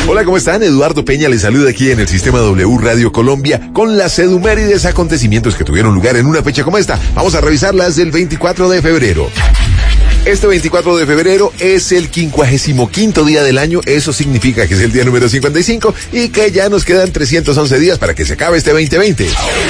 Hola, ¿cómo están? Eduardo Peña les saluda aquí en el Sistema W Radio Colombia con las edumérides acontecimientos que tuvieron lugar en una fecha como esta. Vamos a revisarlas del 24 de febrero. Este 24 de febrero es el 55º día del año, eso significa que es el día número 55 y que ya nos quedan 311 días para que se acabe este 2020.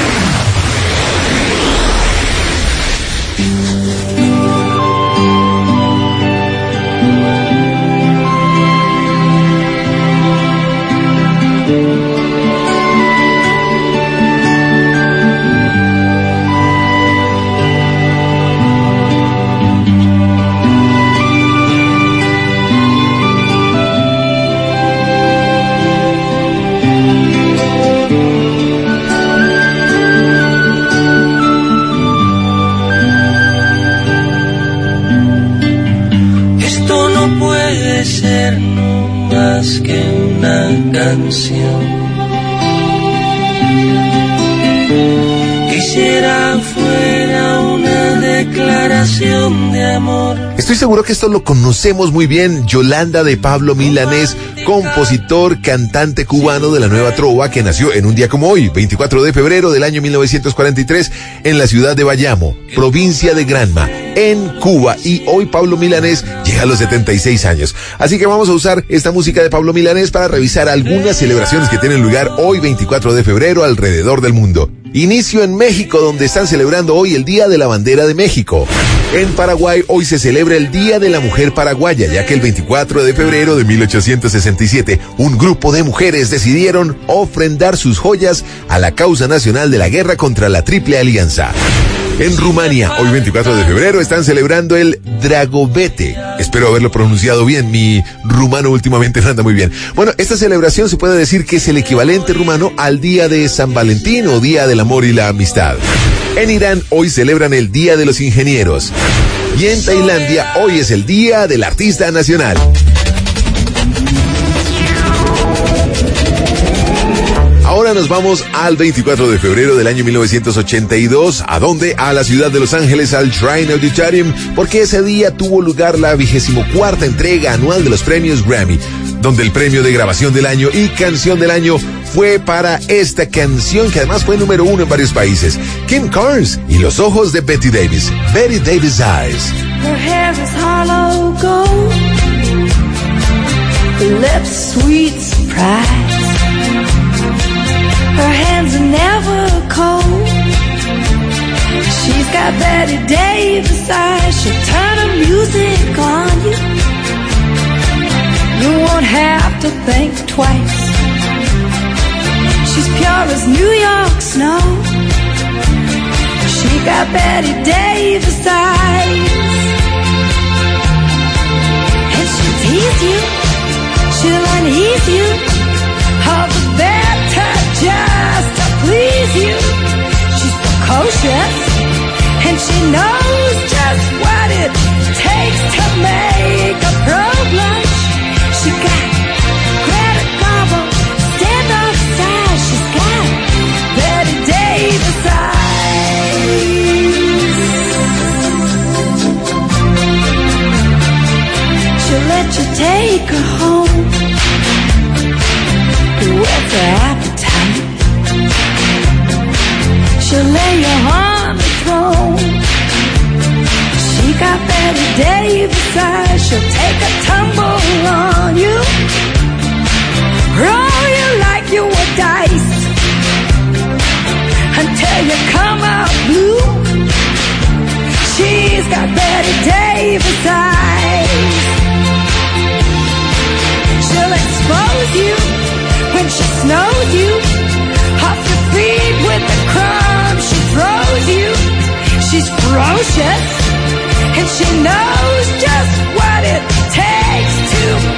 Quisiera fuera una declaración de amor. Estoy seguro que esto lo conocemos muy bien. Yolanda de Pablo Milanés, compositor, cantante cubano de la nueva trova que nació en un día como hoy, 24 de febrero del año 1943, en la ciudad de Bayamo, provincia de Granma, en Cuba. Y hoy Pablo Milanés llega a los 76 años. Así que vamos a usar esta música de Pablo Milanés para revisar algunas celebraciones que tienen lugar hoy, 24 de febrero, alrededor del mundo. Inicio en México, donde están celebrando hoy el Día de la Bandera de México. En Paraguay hoy se celebra el Día de la Mujer Paraguaya, ya que el 24 de febrero de 1867, un grupo de mujeres decidieron ofrendar sus joyas a la causa nacional de la guerra contra la Triple Alianza. En Rumania, hoy 24 de febrero, están celebrando el Dragobete. Espero haberlo pronunciado bien, mi rumano últimamente no anda muy bien. Bueno, esta celebración se puede decir que es el equivalente rumano al Día de San Valentín o Día del Amor y la Amistad. En Irán, hoy celebran el Día de los Ingenieros. Y en Tailandia, hoy es el Día del Artista Nacional. Ahora nos vamos al 24 de febrero del año 1982. ¿A dónde? A la ciudad de Los Ángeles, al Shrine Auditorium, porque ese día tuvo lugar la 24ª entrega anual de los premios Grammy, donde el premio de grabación del año y canción del año fue para esta canción que además fue número 1 en varios países. Kim Carnes y los ojos de Betty Davis. Betty Davis Eyes. Her hair is hollow gold, her lips sweet surprise. Her hands are never cold. She's got Betty Davis eyes. She'll turn her music on you. You won't have to think twice. She's pure as New York snow. She got Betty Davis eyes. And she'll tease you, she'll unease you, all the better just to please you. She's precocious, and she knows just what it takes to make a pro blush. She got Greta Garbo, stand-up style. She's got Betty Davis eyes. She'll let you take her home with her appetite. She'll lay you on the throne. She got Betty Davis eyes. She'll take a tumble on you, roll you like you were dice, until you come out blue. She's got Betty Davis eyes. She'll expose you when she snows you, off your feet with the crumbs she throws you. She's ferocious, and she knows just what it takes to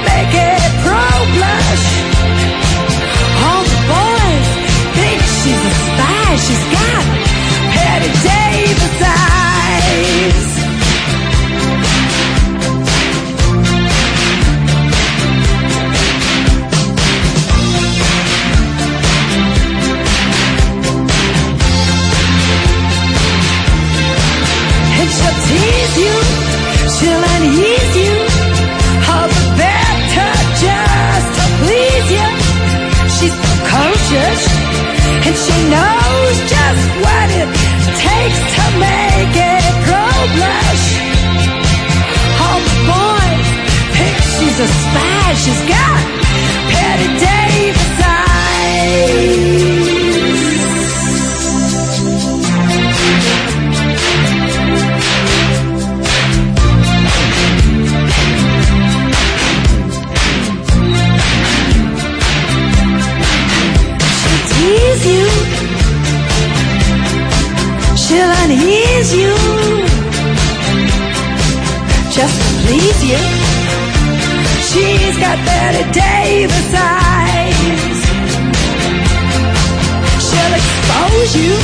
she's a spy. She's got Patty Davis eyes. She'll tease you. She'll unease you. Just to please you. She's got Betty Davis eyes. She'll expose you.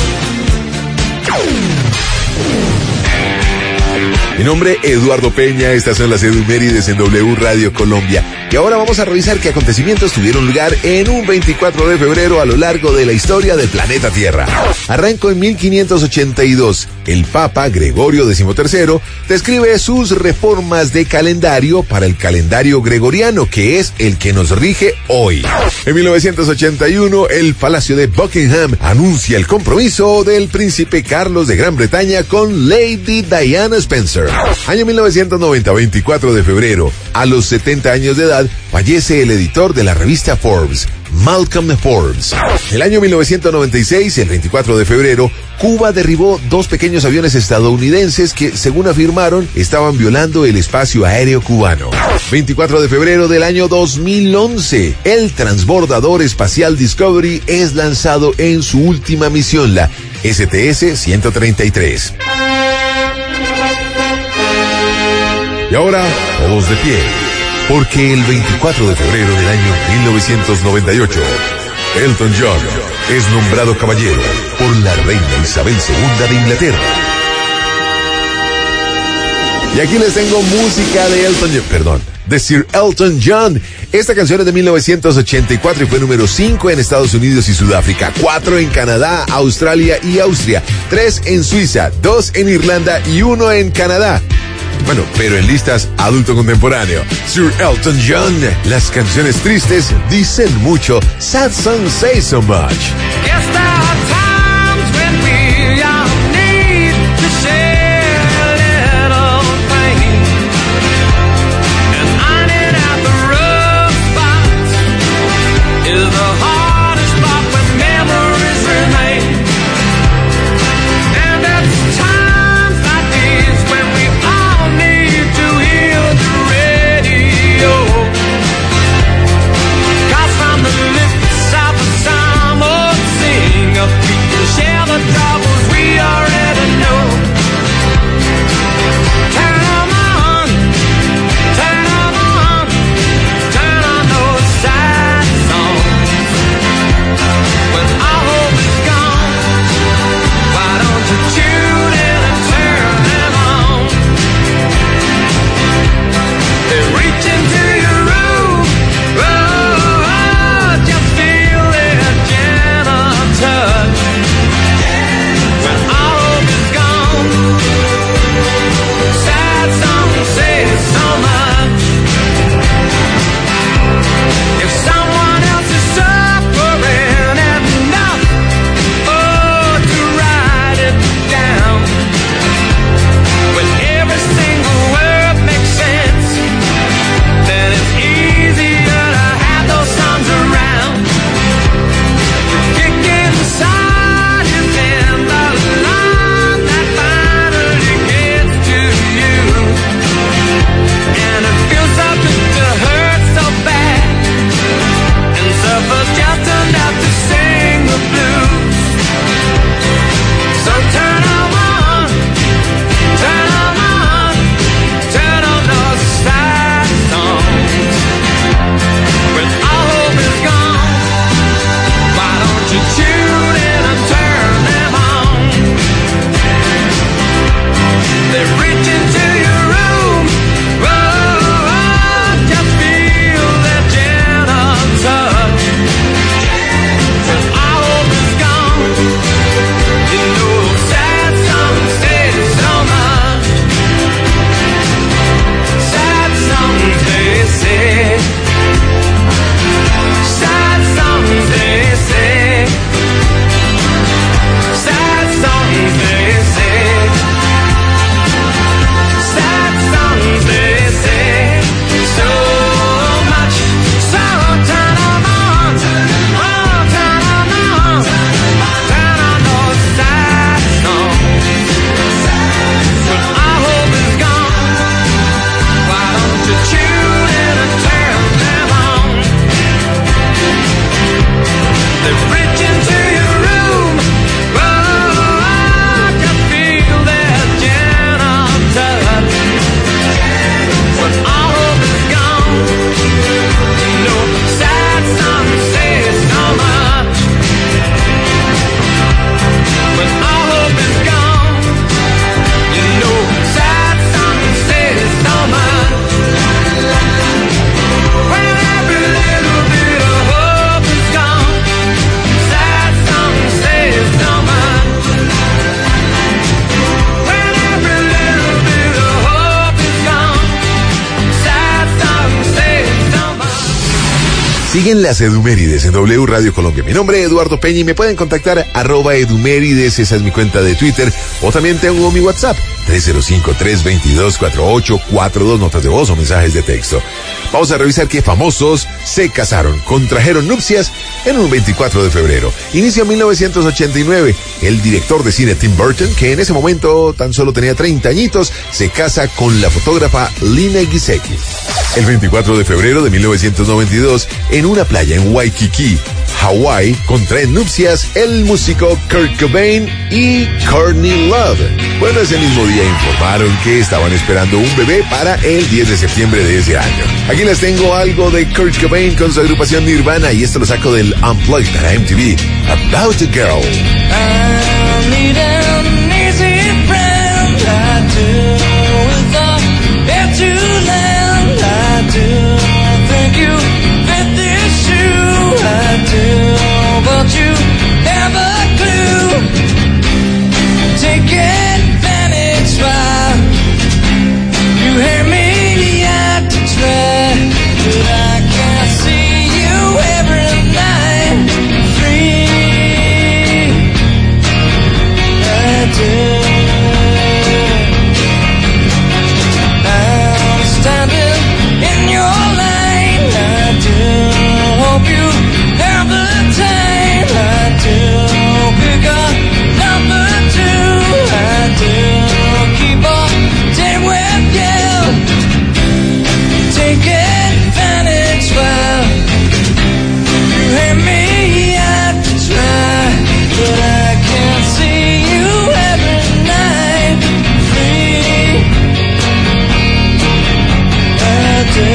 Mi nombre es Eduardo Peña, estas son las Edumérides en W Radio Colombia. Y ahora vamos a revisar qué acontecimientos tuvieron lugar en un 24 de febrero a lo largo de la historia del planeta Tierra. Arrancó en 1582. El Papa Gregorio XIII describe sus reformas de calendario para el calendario gregoriano, que es el que nos rige hoy. En 1981, el Palacio de Buckingham anuncia el compromiso del príncipe Carlos de Gran Bretaña con Lady Diana Spencer. Año 1990, 24 de febrero, a los 70 años de edad, fallece el editor de la revista Forbes, Malcolm Forbes. El año 1996, el 24 de febrero, Cuba derribó 2 pequeños aviones estadounidenses que, según afirmaron, estaban violando el espacio aéreo cubano. 24 de febrero del año 2011, el transbordador espacial Discovery es lanzado en su última misión, la STS-133. Y ahora, todos de pie, porque el 24 de febrero del año 1998, Elton John es nombrado caballero por la reina Isabel II de Inglaterra. Y aquí les tengo música de de Sir Elton John. Esta canción es de 1984 y fue número 5 en Estados Unidos y Sudáfrica, 4 en Canadá, Australia y Austria, 3 en Suiza, 2 en Irlanda y 1 en Canadá. Bueno, pero en listas adulto contemporáneo. Sir Elton John, las canciones tristes dicen mucho. Sad songs say so much. Yes, there are times when we all need to share a little pain, and ironing out the rough spots is the hardest part when memories remain. And it's times like these when we all need to hear the radio, 'cause from the lips of a psalm or sing Siguen las Edumérides en W Radio Colombia. Mi nombre es Eduardo Peña y me pueden contactar @Edumérides, esa es mi cuenta de Twitter, o también tengo mi WhatsApp, 305-322-4842, notas de voz o mensajes de texto. Vamos a revisar qué famosos se casaron, contrajeron nupcias en un 24 de febrero. Inicio 1989, el director de cine Tim Burton, que en ese momento tan solo tenía 30 añitos, se casa con la fotógrafa Lina Giseki. El 24 de febrero de 1992, en una playa en Waikiki, Hawái, contraen nupcias el músico Kurt Cobain y Courtney Love. Bueno, ese mismo día informaron que estaban esperando un bebé para el 10 de septiembre de ese año. Aquí les tengo algo de Kurt Cobain con su agrupación Nirvana, y esto lo saco del Unplugged para MTV, About a Girl. I need an easy friend, I do, with a bed to land, I do, think you fit this shoe, I do, but you have a clue, take advantage while you hear me out to try, but I can't see you every night, free, I do. I'm standing in your line, I do, hope you have the time, I do, pick a number 2, I do, keep on staying with you, take advantage while you hear me out to try, but I can't see you every night, free, I do.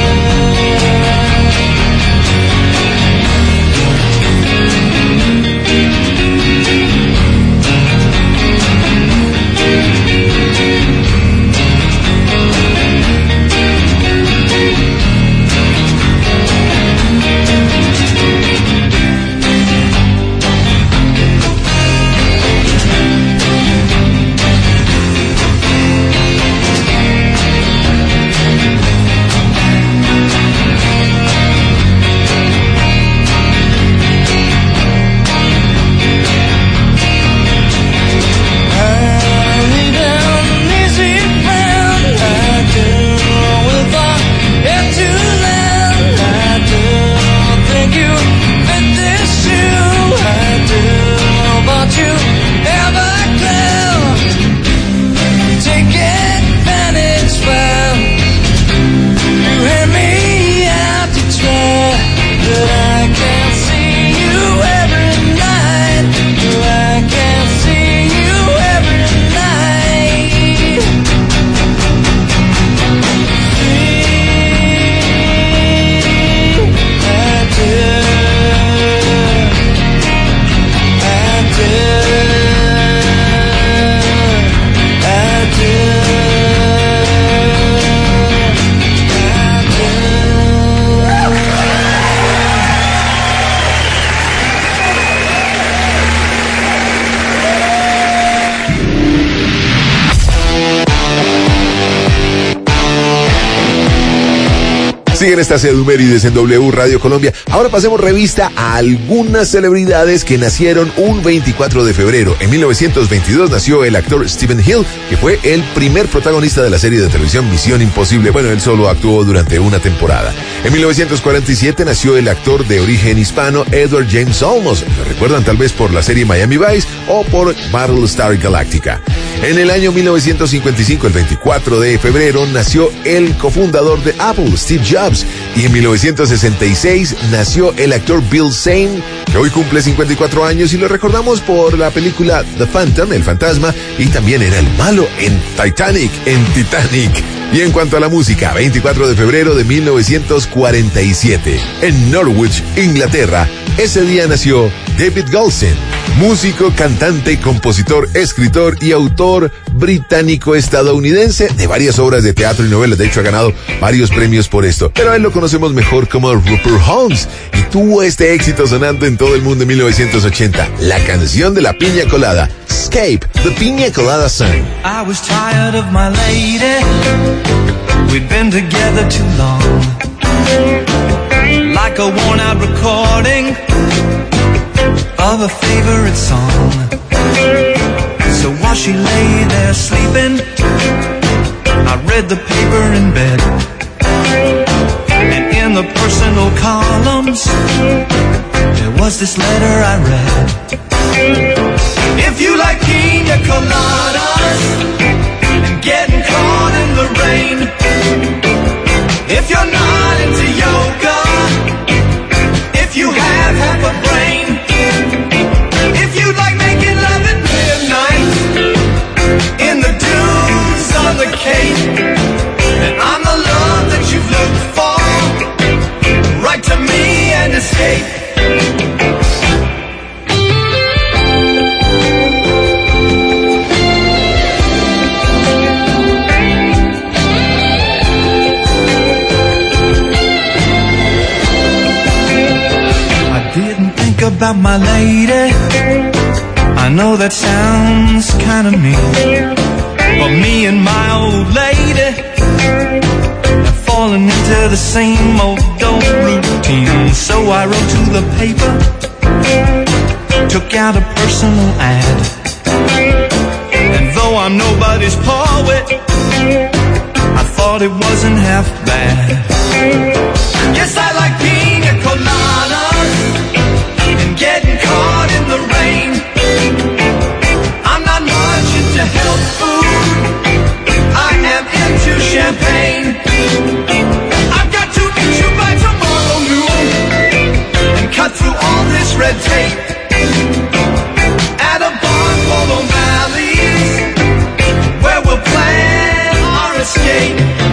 Siguen estas Edumérides en W Radio Colombia. Ahora pasemos revista a algunas celebridades que nacieron un 24 de febrero. En 1922 nació el actor Stephen Hill, que fue el primer protagonista de la serie de televisión Misión Imposible. Bueno, él solo actuó durante una temporada. En 1947 nació el actor de origen hispano Edward James Olmos. Lo recuerdan tal vez por la serie Miami Vice o por Battlestar Galactica. En el año 1955, el 24 de febrero, nació el cofundador de Apple, Steve Jobs. Y en 1966 nació el actor Bill Zane, que hoy cumple 54 años y lo recordamos por la película The Phantom, El Fantasma, y también era el malo en Titanic. Y en cuanto a la música, 24 de febrero de 1947, en Norwich, Inglaterra, ese día nació David Goldstein, músico, cantante, compositor, escritor y autor británico-estadounidense de varias obras de teatro y novelas. De hecho, ha ganado varios premios por esto. Pero a él lo conocemos mejor como Rupert Holmes y tuvo este éxito sonando en todo el mundo en 1980. La canción de la piña colada, Escape, The Piña Colada Song. I was tired of my lady. We'd been together too long. Like like a worn-out recording of a favorite song. So while she lay there sleeping, I read the paper in bed. And in the personal columns, there was this letter I read. If you like pina coladas and getting caught in the rain, if you're not into yoga, if you have half a brain, if you like making love at midnight in the dunes on the Cape, then I'm the love that you've looked for. Write to me and escape. About my lady, I know that sounds kinda mean, but me and my old lady have fallen into the same old routine. So I wrote to the paper, took out a personal ad, and though I'm nobody's poet, I thought it wasn't half bad. Yes, I like pina coladas and getting caught in the rain. I'm not much into health food, I am into champagne. I've got to meet you by tomorrow noon and cut through all this red tape at a bar called O'Malley's, where we'll plan our escape.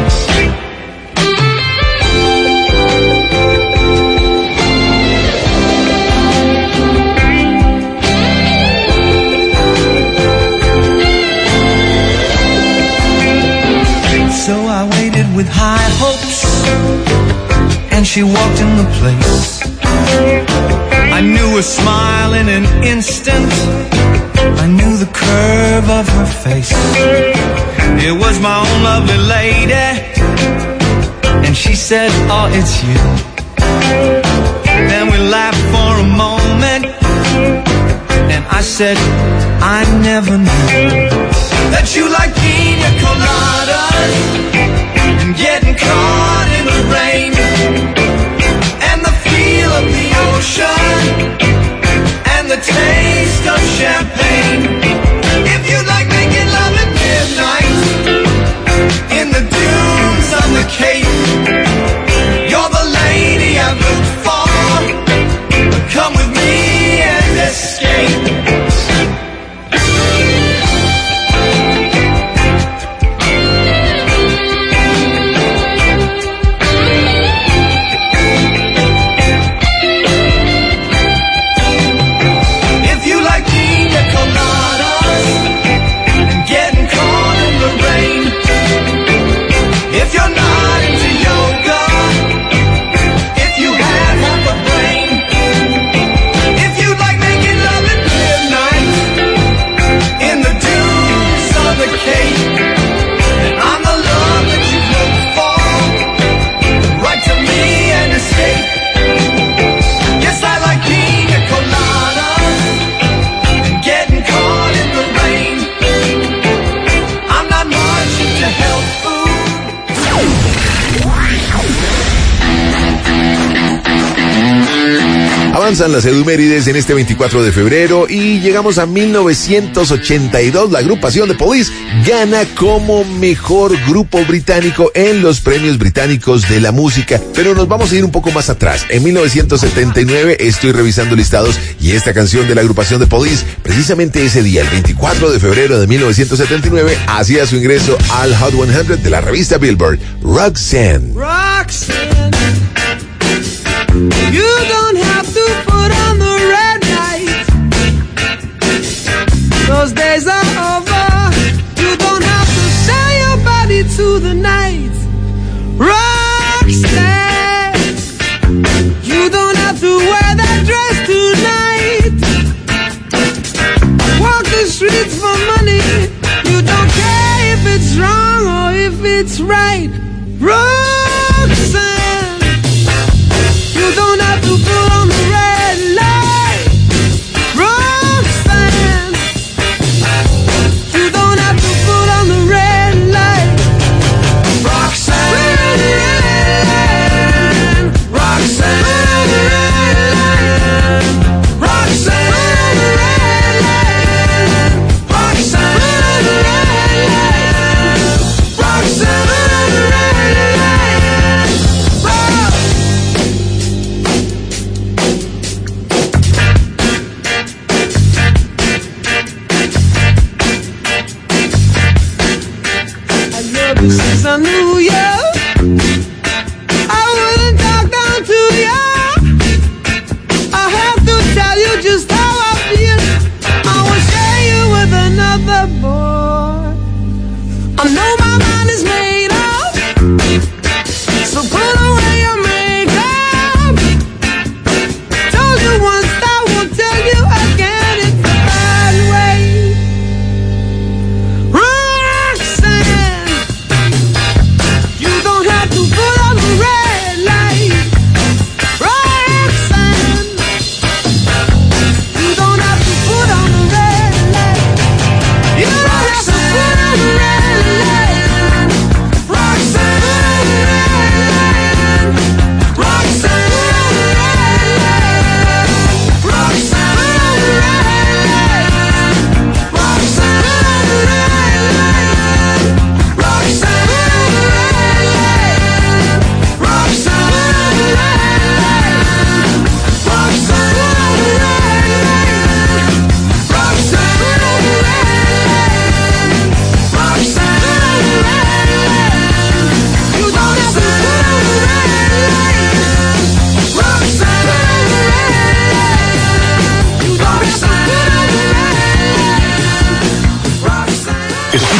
With high hopes, and she walked in the place. I knew her smile in an instant, I knew the curve of her face. It was my own lovely lady, and she said, oh, it's you. Then we laughed for a moment, and I said, I never knew that you like pina coladas and getting caught in the rain and the feel of the ocean and the taste of champagne. If you like making love at midnight in the dunes on the Cape, you're the lady I've looked for. Come with me and escape. Avanzan las edumérides en este 24 de febrero y llegamos a 1982. La agrupación de Police gana como mejor grupo británico en los premios británicos de la música. Pero nos vamos a ir un poco más atrás. En 1979 estoy revisando listados y esta canción de la agrupación de Police, precisamente ese día, el 24 de febrero de 1979, hacía su ingreso al Hot 100 de la revista Billboard. Roxanne. Roxanne, you don't have to put on the red light. Those days are over. You don't have to sell your body to the night. Roxanne, you don't have to wear that dress tonight. Walk the streets for money. You don't care if it's wrong or if it's right. Roxanne, you don't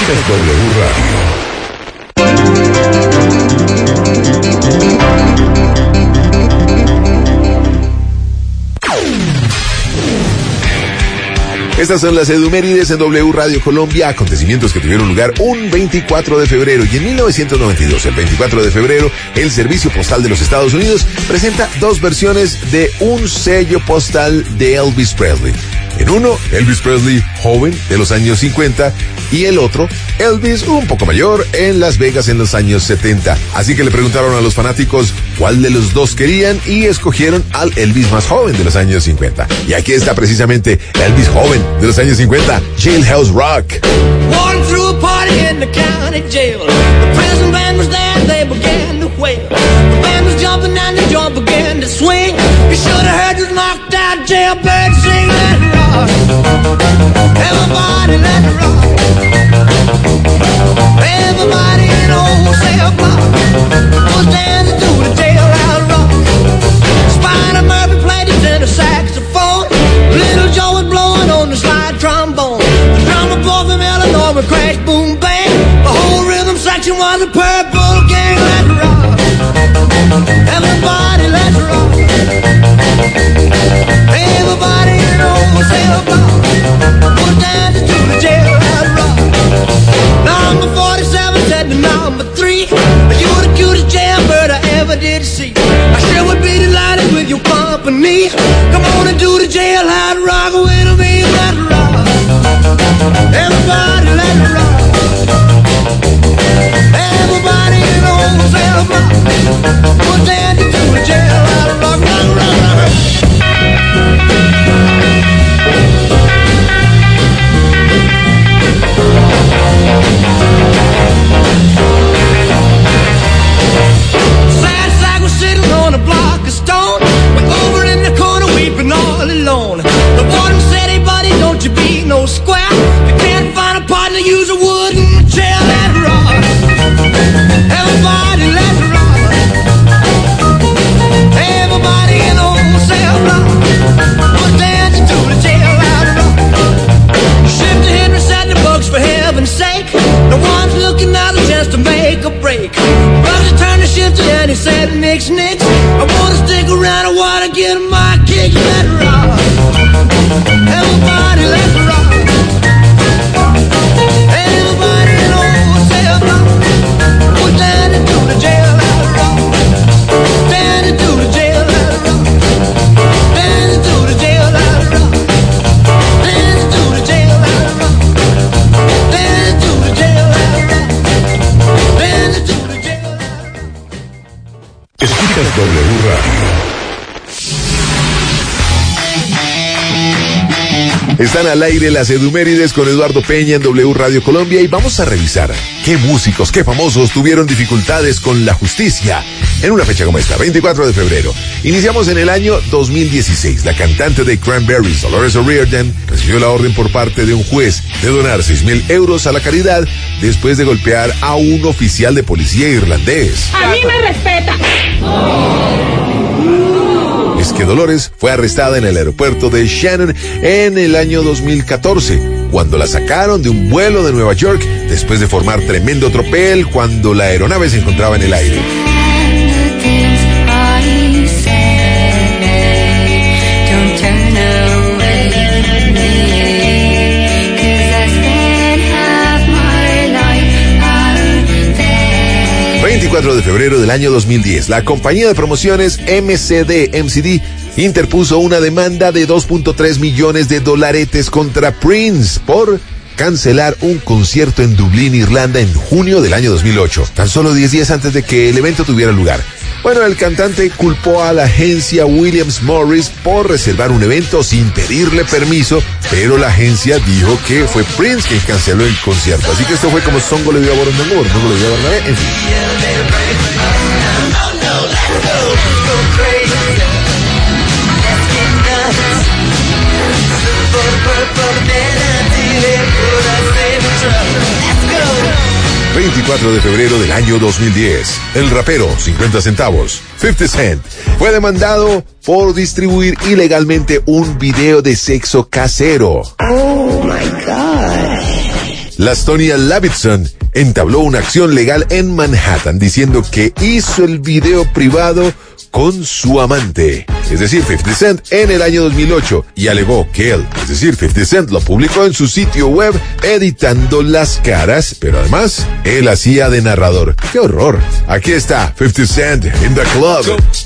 Escuchas W Radio. Estas son las edumérides en W Radio Colombia, acontecimientos que tuvieron lugar un 24 de febrero. Y en 1992, el 24 de febrero, el Servicio Postal de los Estados Unidos presenta dos versiones de un sello postal de Elvis Presley. En uno, Elvis Presley joven de los años 50 y el otro, Elvis un poco mayor en Las Vegas en los años 70. Así que le preguntaron a los fanáticos cuál de los dos querían y escogieron al Elvis más joven de los años 50. Y aquí está precisamente Elvis joven de los años 50, Jailhouse Rock. Walking through a party in the county jail. The prison band was there, they began to wail. The band was jumping and the joint began to swing. You should have heard this knocked out jailbird sing, let it rock. Everybody let it rock. Everybody in old cell block was dancing to the jailhouse rock. Spider Murphy played his tenor saxophone. Little Joe was blowing on the slide trombone. The drummer boy from Illinois would crash, boom, bang. The whole rhythm section was a purple gang. Let's rock. Everybody, let's rock. Everybody in old cell block was dancing to the jailhouse rock. Number 47 said to number 3, you the cutest jailbird I ever did see. I sure would be delighted with your company. Come on and do the jailhouse rock with me. Let's rock. Everybody, let's rock. Everybody in old cell block was dancing to the jailhouse rock. Rock, rock, rock. Sad sack was sitting on a block of stone. We're over in the corner weeping all alone. The warden said, hey buddy, don't you be no square. You can't find a partner, use a wooden chair. Let's rock. Everybody, let's rock. Everybody in old cell block was dancing to the jailhouse rock. Shifter Henry said the books for heaven's sake. No one's looking out a chance to make a break. Brother turned to Shifter and he said, nix, nix. I wanna stick around, I wanna get my kicks. Let's rock. Everybody, let's rock. Everybody in old cell block was dancing to the jailhouse rock. Dancing to the jailhouse rock. Dancing to the jailhouse rock. Dancing to the jailhouse rock. Dancing to the jailhouse rock. Dancing to the jailhouse rock. Escuchas W Radio. Están al aire las edumérides con Eduardo Peña en W Radio Colombia y vamos a revisar qué músicos, qué famosos tuvieron dificultades con la justicia en una fecha como esta, 24 de febrero. Iniciamos en el año 2016. La cantante de Cranberries, Dolores O'Riordan, recibió la orden por parte de un juez de donar 6,000 euros a la caridad después de golpear a un oficial de policía irlandés. A mí me respeta. Es que Dolores fue arrestada en el aeropuerto de Shannon en el año 2014, cuando la sacaron de un vuelo de Nueva York después de formar tremendo tropel cuando la aeronave se encontraba en el aire. Turn away from me, 'cause I spent half my life out there. 24 de febrero del año 2010, la compañía de promociones MCD interpuso una demanda de $2.3 millones contra Prince por cancelar un concierto en Dublín, Irlanda, en junio del año 2008, tan solo 10 días antes de que el evento tuviera lugar. Bueno, el cantante culpó a la agencia Williams Morris por reservar un evento sin pedirle permiso, pero la agencia dijo que fue Prince quien canceló el concierto. Así que esto fue como Songo le dio a Borondongo, Borondongo le dio a Bernabé, en fin. El 24 de febrero del año 2010, el rapero 50 centavos, 50 Cent, fue demandado por distribuir ilegalmente un video de sexo casero. Oh my God. Lastonia Davidson entabló una acción legal en Manhattan diciendo que hizo el video privado con su amante, es decir, 50 Cent, en el año 2008 y alegó que él, es decir, 50 Cent, lo publicó en su sitio web editando las caras, pero además él hacía de narrador. ¡Qué horror! Aquí está 50 Cent in the club.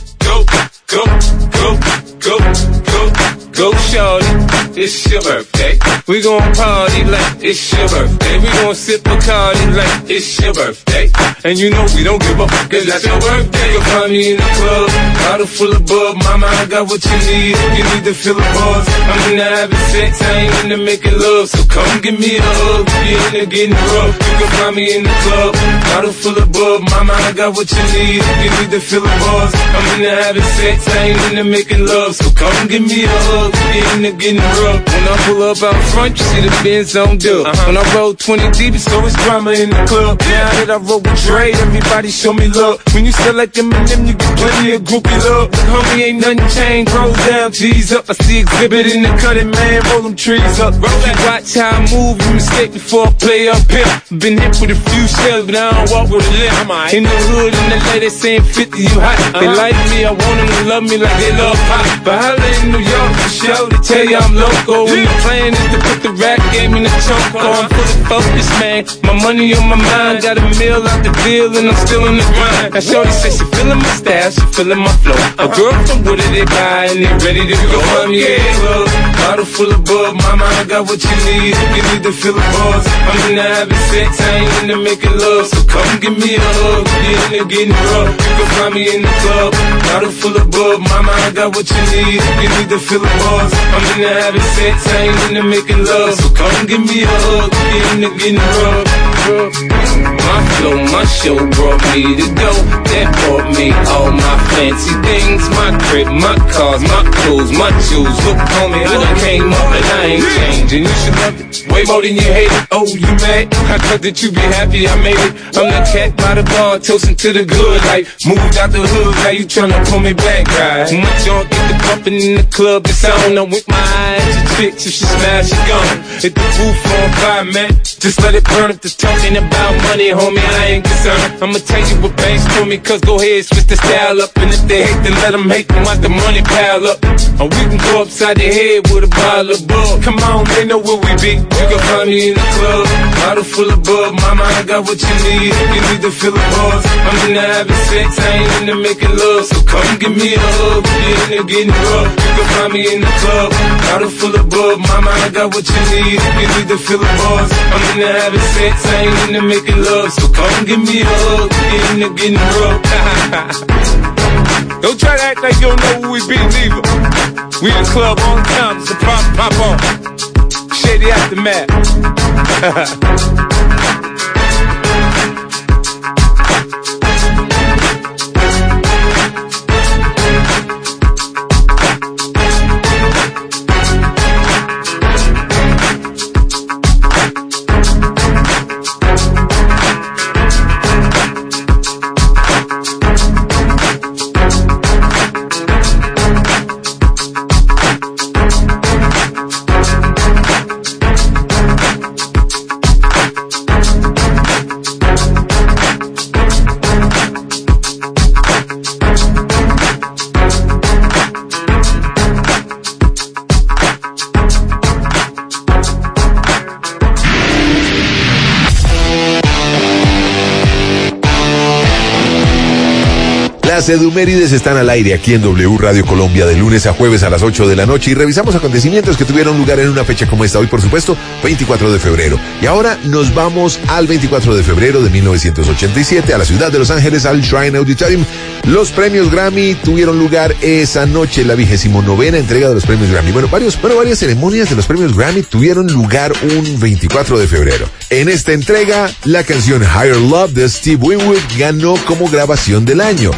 Go, shorty, it's your birthday. We gon' party like it's your birthday. We gon' sip Bacardi like it's your birthday. And you know we don't give a fuck, cause that's your birthday. You'll find me in the club, bottle full of bub. Mama, I got what you need, you need to fill the bars. I'm into having sex, I ain't into making love. So come give me a hug, you into getting rough. You can find me in the club, bottle full of bub. Mama, I got what you need, you need to fill the bars. I'm into having sex, I ain't into making love. So come give me a hug, you into getting rough. When I pull up out front, you see the Benz on dub. When I roll 20 deep, it's always drama in the club. Now that I roll with Dre, everybody show me love. When you sell like Eminem, you get plenty of groupie love. But homie, ain't nothing changed. Roll down, G's up. I see exhibit in the cutting, man. Roll them trees up. Roll that. Watch how I move. You mistake before I play up here. Been hit with a few shells, but I don't walk with a limp. In the hood, in the LA, they saying 50, you hot. They like me, I want them to love me like they love pop. But holla in New York for show, they tell you I'm local. And the plan is to put the rap game in the choke. I'm fully focused, man. My money on my mind. Got a meal out the deal, and I'm still in the grind. Now shorty says she feeling my style, she feeling my flow. A girl from Wooded, they buy, and they ready to go. I'm in the club, bottle full of bub. Mama, I got what you need, you need to fill the bars. I'm into having sex, I ain't into making love. So come give me a hug, you into getting rough. You can find me in the club, bottle full of bub. Mama, I got what you need, you need to fill the bars. I'm into having sex, I ain't into making love. So come give me a hug, you into getting rough. My flow, my show brought me to go. That brought me all my fancy things. My crib, my cars, my clothes, my shoes. Look, homie, I done came up and I ain't changing. You should love it way more than you hate it. Oh, you mad? I thought that you be happy I made it. I'm the cat by the bar, toasting to the good life. Moved out the hood, now you tryna pull me back, right? My junk get the bumping in the club, it's on. I'm with my eyes, your tricks, if she smash, she gone. Hit the roof on fire, man. Just let it burn if the talking about money, homie, I ain't concerned. I'ma tell you what banks for me, cause go ahead, switch the style up. And if they hate, then let them hate them, watch the money pile up. Or we can go upside the head with a bottle of bug. Come on, they know where we be. You can find me in the club, bottle full of bug. Mama, I got what you need, you need to fill the bars. I'm into having sex, I ain't into making love. So come give me a hug, you into getting rough. You can find me in the club, bottle full of bug. Mama, I got what you need, you need to fill the bars. I'm into having sex, I ain't into making love. So come give me a hug, you into getting rough. Don't try to act like you don't know who we be, neither. We in the club all the time, so pop on. Shady Aftermath. Las Edumérides están al aire aquí en W Radio Colombia de lunes a jueves a las 8 de la noche y revisamos acontecimientos que tuvieron lugar en una fecha como esta, hoy por supuesto, 24 de febrero. Y ahora nos vamos al 24 de febrero de 1987 a la ciudad de Los Ángeles, al Shrine Auditorium. Los premios Grammy tuvieron lugar esa noche, la 29ª entrega de los premios Grammy. Varias ceremonias de los premios Grammy tuvieron lugar un 24 de febrero. En esta entrega, la canción Higher Love de Steve Winwood ganó como grabación del año.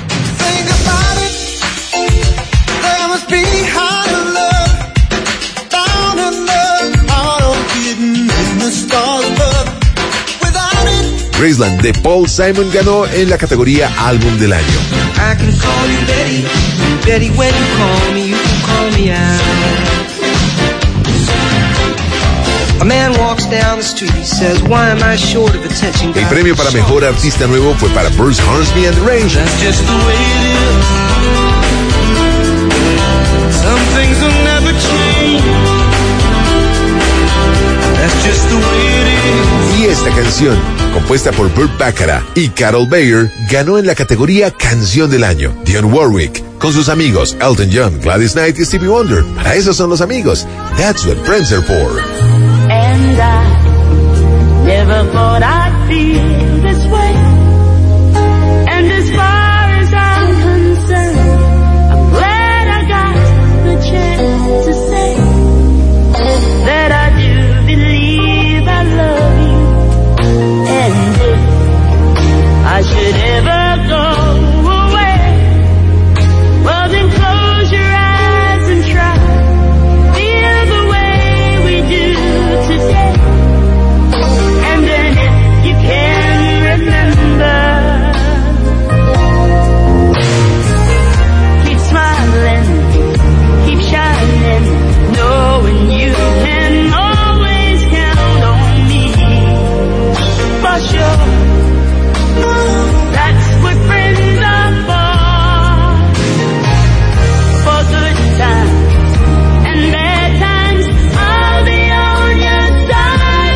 Graceland de Paul Simon ganó en la categoría Álbum del Año. I can call you Betty, Betty, when you call me, you can call me out. A man walks down the street, he says, why am I short of attention? El premio para mejor artista nuevo fue para Bruce Hornsby and the Range. That's just the way it is. Some things will never change. That's just the way it is. Y esta canción, compuesta por Burt Bacharach y Carol Bayer, ganó en la categoría Canción del Año. Dionne Warwick, con sus amigos Elton John, Gladys Knight y Stevie Wonder. Para eso son los amigos. That's what friends are for. And I never thought I'd feel this way. And as far as I'm concerned, I'm glad I got the chance to say that I do believe I love you. And if I should ever go away, well then close your eyes and try feel the way we do today. And then if you can remember, keep smiling, keep shining, knowing you can always count on me. For sure, that's what friends are for good times and bad times. I'll be on your side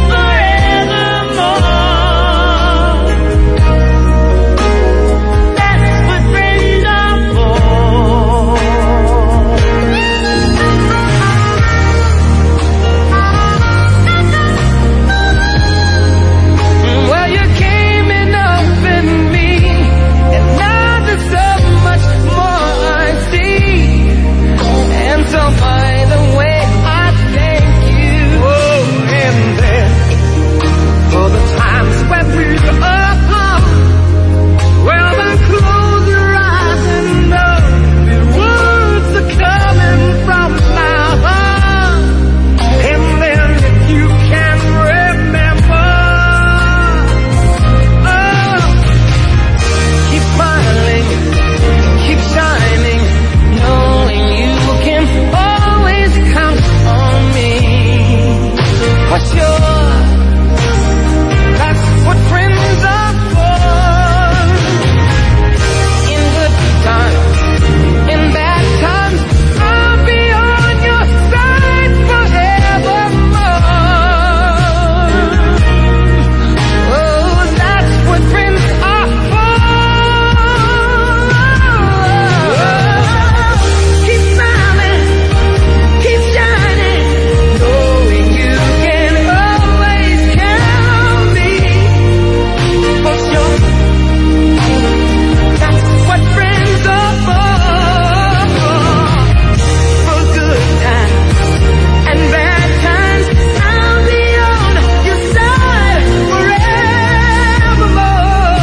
forevermore. That's what friends are for. Well, you came in up in me, and now there's so much more I see. And so by the way, I thank you. Oh, and then for the times when we're apart, well then close your eyes and know the words are coming from my heart. And then if you can remember, keep smiling, keep shining, knowing you can always count on me. For sure, that's what friends are for. In good times, in bad times, I'll be on your side forevermore. Oh, that's what friends are for. Keep smiling, keep shining, knowing you can always count on me. For sure, that's what friends are for. For good times and bad times, I'll be on your side forevermore.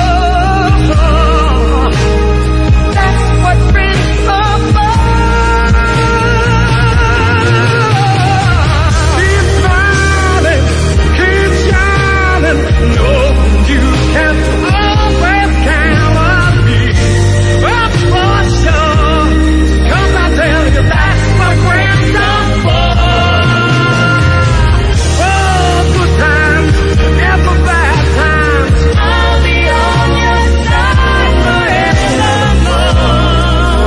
That's what friends are for. Keep smiling, keep shining, know you can always count on me. Oh, for sure, 'cause I tell you that's what friends are for. Oh, good times, never bad times, I'll be on your side forevermore.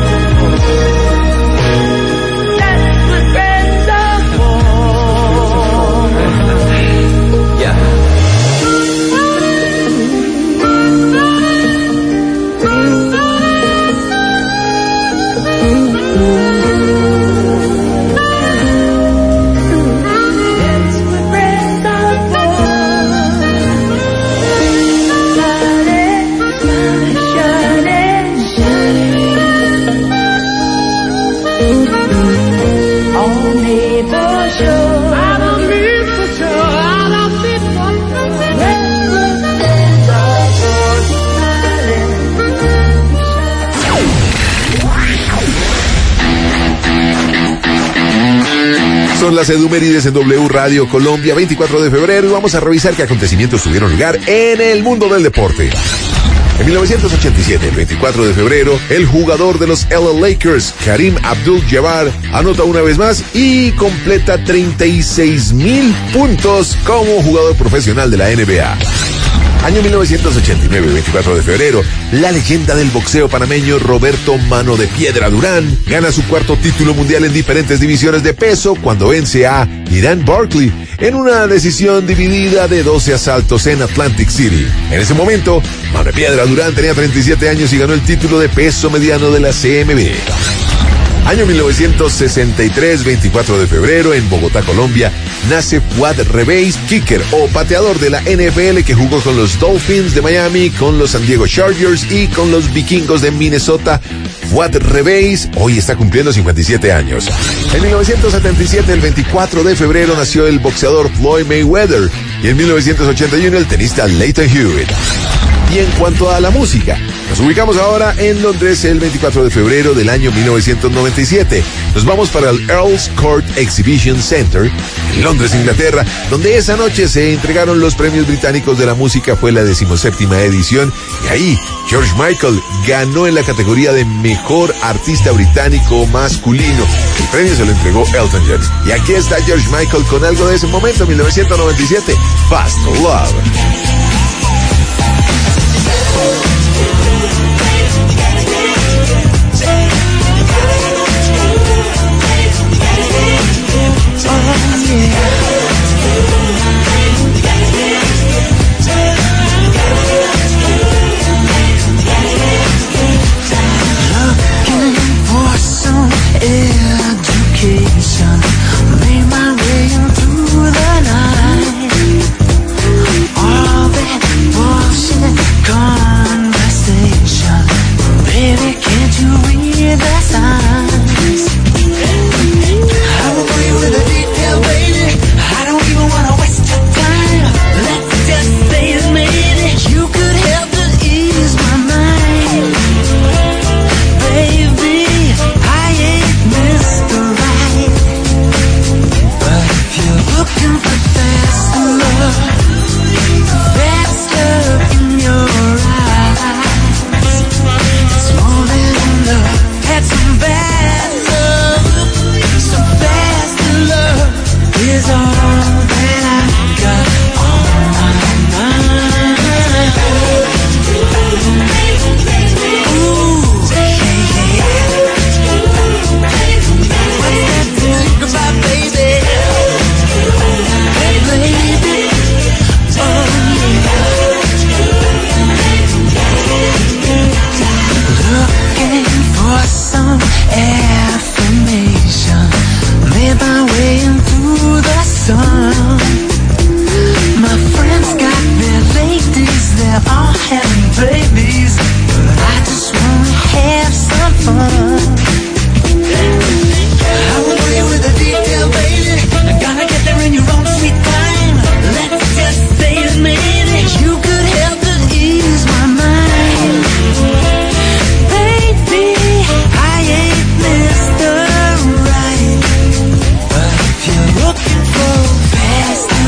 That's what friends are for. Yeah. That's what friends are for. Shining, shining, on me for sure. On me for sure. On me for sure. That's what friends are for. Son las edumérides en W Radio Colombia, 24 de febrero, y vamos a revisar qué acontecimientos tuvieron lugar en el mundo del deporte. En 1987, el 24 de febrero, el jugador de los LA Lakers, Kareem Abdul-Jabbar, anota una vez más y completa 36,000 puntos como jugador profesional de la NBA. Año 1989, 24 de febrero, la leyenda del boxeo panameño Roberto Mano de Piedra Durán gana su cuarto título mundial en diferentes divisiones de peso cuando vence a Iran Barkley en una decisión dividida de 12 asaltos en Atlantic City. En ese momento, Mano de Piedra Durán tenía 37 años y ganó el título de peso mediano de la CMB. Año 1963, 24 de febrero, en Bogotá, Colombia, nace Fuad Rebeis, kicker o pateador de la NFL que jugó con los Dolphins de Miami, con los San Diego Chargers y con los Vikingos de Minnesota. Fuad Rebeis hoy está cumpliendo 57 años. En 1977, el 24 de febrero, nació el boxeador Floyd Mayweather y en 1981 el tenista Lleyton Hewitt. Y en cuanto a la música, nos ubicamos ahora en Londres el 24 de febrero del año 1997. Nos vamos para el Earl's Court Exhibition Center, en Londres, Inglaterra, donde esa noche se entregaron los premios británicos de la música. Fue la 17ª edición y ahí George Michael ganó en la categoría de Mejor Artista Británico Masculino. El premio se lo entregó Elton John. Y aquí está George Michael con algo de ese momento, 1997, Fast Love. Education made my way into the night. All that bullshit conversation, baby, can't you read the signs? I will go you with a detail, baby. I don't even wanna waste your time. Let's just say it's maybe you could help to ease my mind, baby. I ain't Mr. Right, but if you're looking for fast love, fast love in your eyes, it's more than love. Had some bad love, so fast love is all that I've got on my mind. Ooh, yeah, yeah. What's that to think about, baby? Hey, baby, oh yeah. Looking for some affirmation, made my way into the sun. My friends got their ladies, they're all having babies, but I just wanna have some fun. I will play with the detail, baby. I'm gonna get there in your own sweet time. Let's just say it's maybe you could help to ease my mind, baby. I ain't Mr. Right, but if you're looking for fast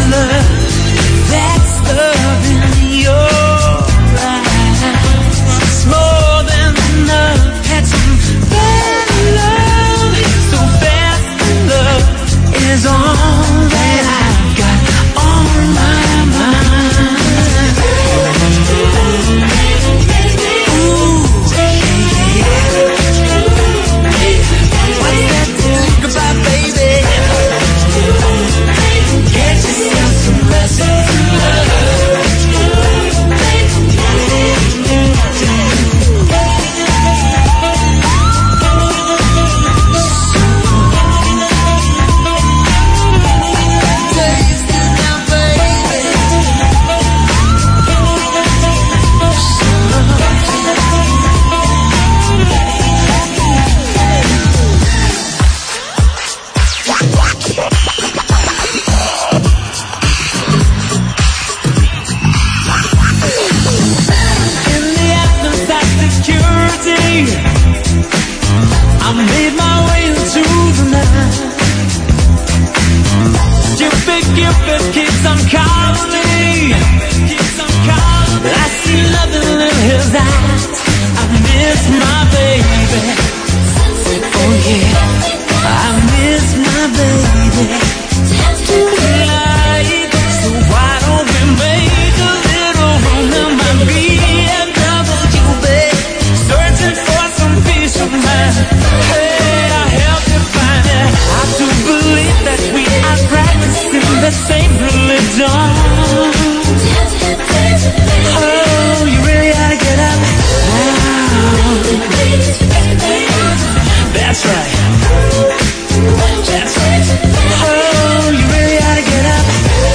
That's right. That's right. Oh, you really ought to get up.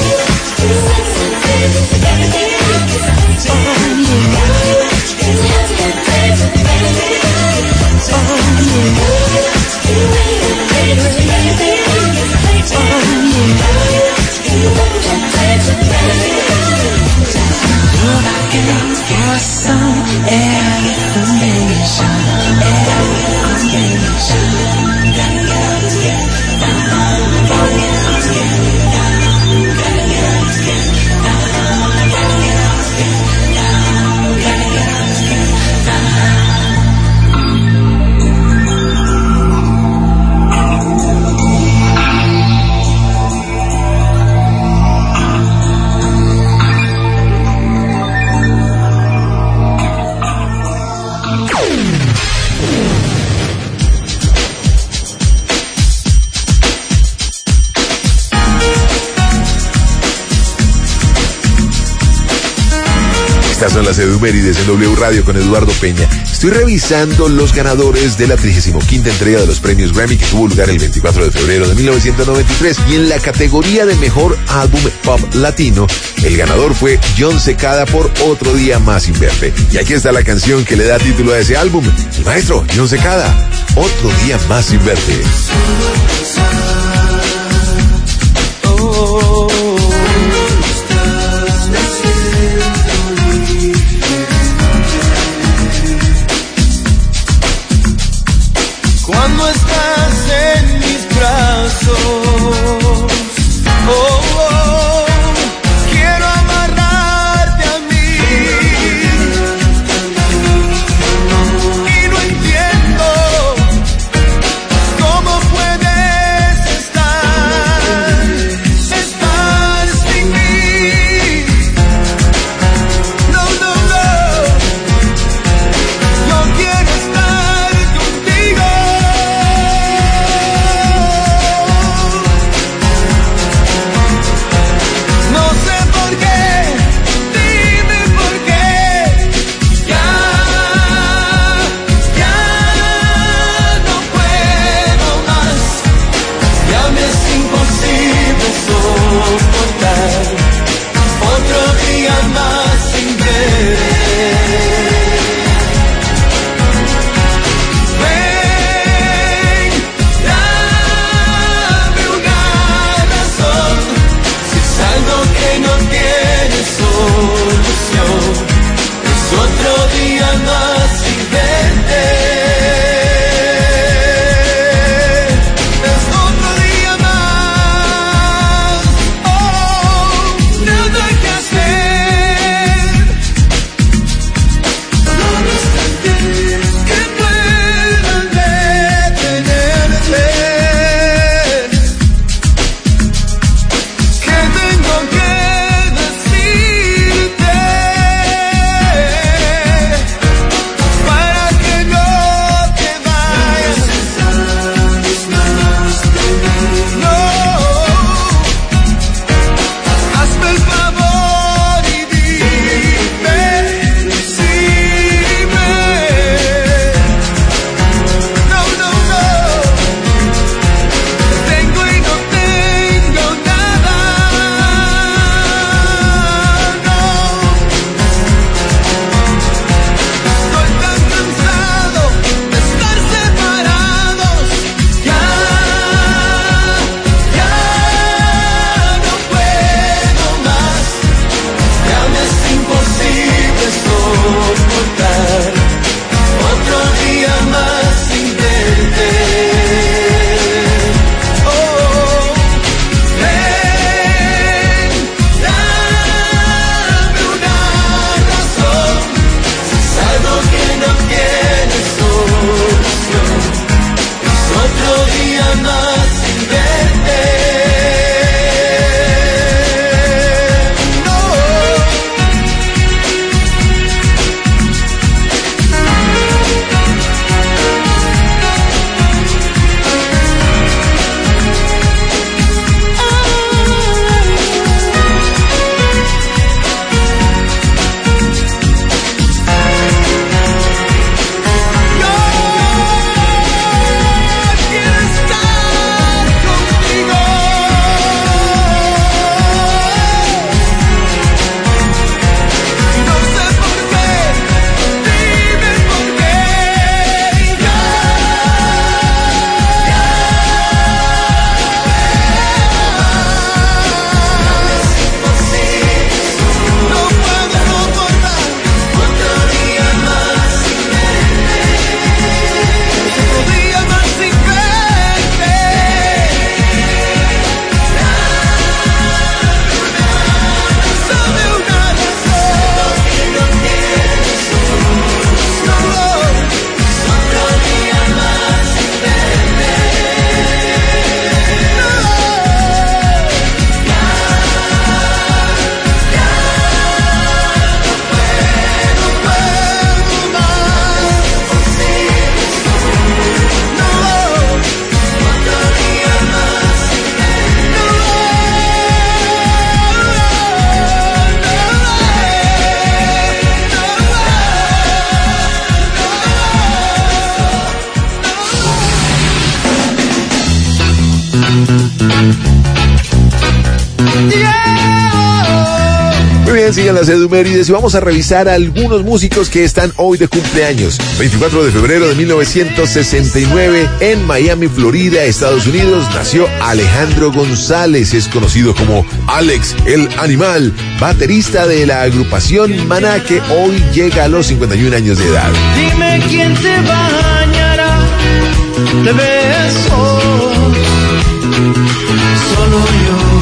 For some information, Estas son las efemérides en W Radio con Eduardo Peña. Estoy revisando los ganadores de la 35ª entrega de los premios Grammy que tuvo lugar el 24 de febrero de 1993 y en la categoría de mejor álbum pop latino, el ganador fue Jon Secada por Otro Día Más Sin Verte. Y aquí está la canción que le da título a ese álbum, el maestro Jon Secada, Otro Día Más Sin Verte. cuando estás en mis brazos, oh, oh, quiero amarrarte a mí y no entiendo cómo puedes estar sin mí. No, no, no, yo quiero estar contigo. No sé por qué, dime por qué. Ya no puedo más. Ya me es imposible soportar otro día más sin verte. Ven, dame una razón. Si es algo que no tiene solución, es otro día más sin verte. Es otro día más. Oh, nada que hacer. No instantes que puedan detenerte. Que tengo que decirte para que no te vayas. No, hazme el favor y dime si me. No, no, no. Tengo y no tengo nada. No. Estoy tan cansado de estar separados. Ya no puedo más. Ya me es imposible soportar otro día más sin verte. Oh, ven, dame una razón. Si es algo que no tiene solución, es otro día más sin verte. No. Muy bien, sigan las edumérides y vamos a revisar a algunos músicos que están hoy de cumpleaños. 24 de febrero de 1969, en Miami, Florida, Estados Unidos, nació Alejandro González. Es conocido como Alex el Animal, baterista de la agrupación Maná, que hoy llega a los 51 años de edad. Dime quién te bañará de besos, solo yo.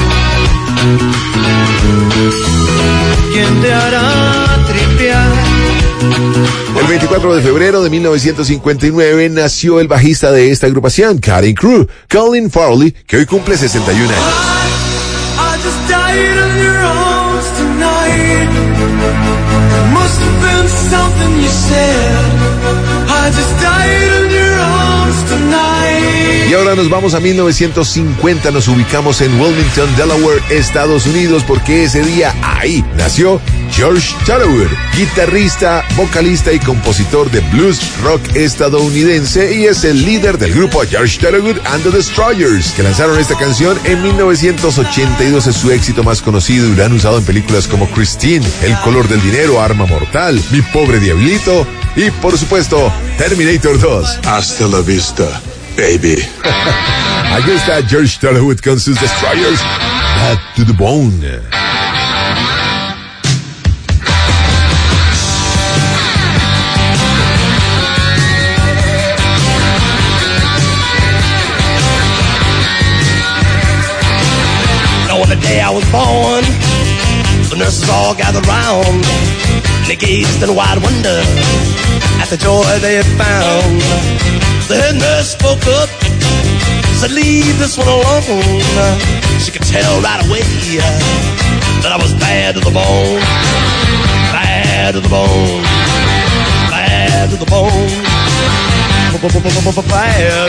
¿Quién te hará tripear? El 24 de febrero de 1959 nació el bajista de esta agrupación, Cutting Crew, Colin Farley, que hoy cumple 61 años. I just died in your arms tonight. It must have been something you said. I just died in your arms tonight. Y ahora nos vamos a 1950, nos ubicamos en Wilmington, Delaware, Estados Unidos, porque ese día ahí nació George Thorogood, guitarrista, vocalista y compositor de blues rock estadounidense, y es el líder del grupo George Thorogood and the Destroyers, que lanzaron esta canción en 1982. Es su éxito más conocido y lo han usado en películas como Christine, El color del dinero, Arma mortal, Mi pobre diablito y, por supuesto, Terminator 2. Hasta la vista, baby. Aquí está George Thorogood con sus Destroyers, Bad to the Bone. On the day I was born, the nurses all gathered round, and they gazed in wide wonder at the joy they had found. The head nurse spoke up, said, "Leave this one alone." She could tell right away that I was bad to the bone, bad to the bone, bad to the bone, bad,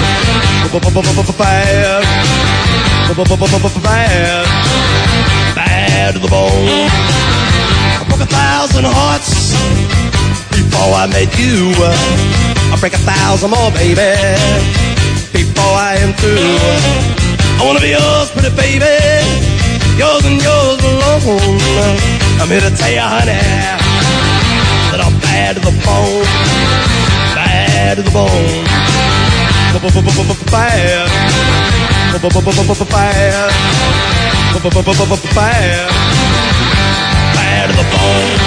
bad, bad to the bone. I broke 1,000 hearts before I met you. I'll break 1,000 more, baby, before I am through. I wanna be yours, pretty baby, yours and yours alone. I'm here to tell you, honey, that I'm bad to the bone, bad to the bone, bad. Bad, bad to the bone.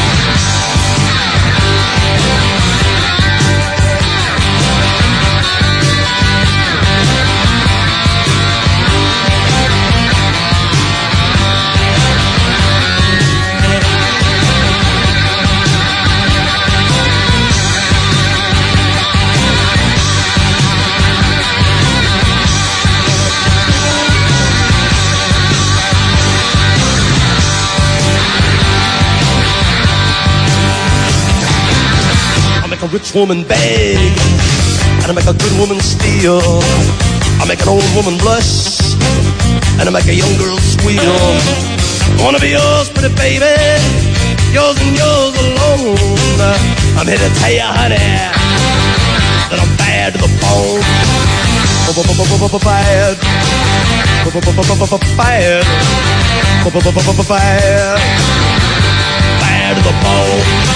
A rich woman beg, and I make a good woman steal. I make an old woman blush, and I make a young girl squeal. I wanna be yours, pretty baby, yours and yours alone. I'm here to tell you, honey, that I'm bad to the bone. Bad, bad, bad, bad to the bone.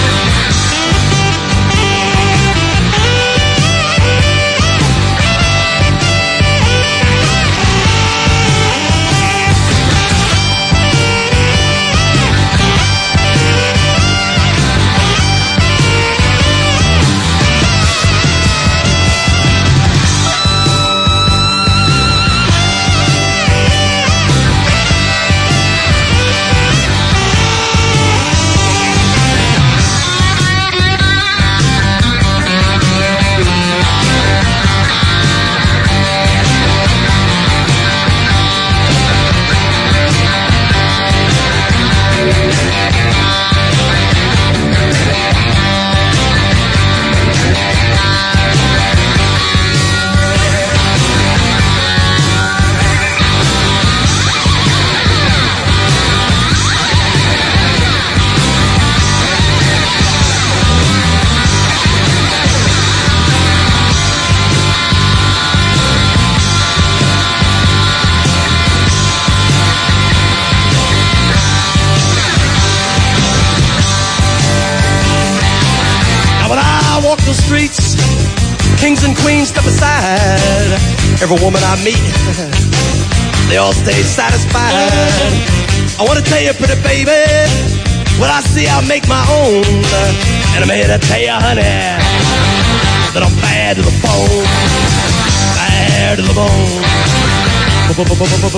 Every woman I meet, they all stay satisfied. I want to tell you, pretty baby, what I see I make my own. And I'm here to tell you, honey, that I'm bad to the bone. Bad to the bone. Bad.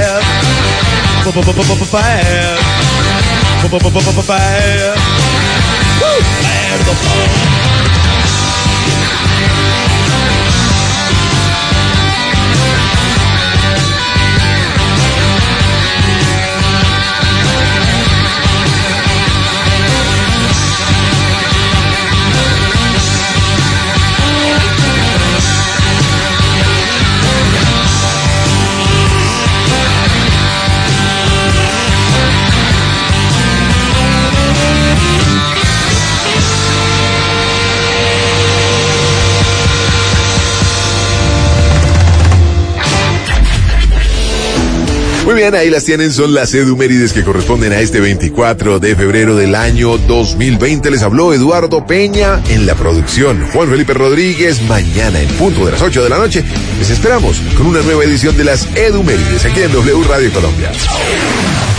Bad. Bad. Woo! Bad to the bone. Muy bien, ahí las tienen, son las edumérides que corresponden a este 24 de febrero del año 2020. Les habló Eduardo Peña en la producción, Juan Felipe Rodríguez. Mañana en punto de las 8 de la noche les esperamos con una nueva edición de las edumérides aquí en W Radio Colombia.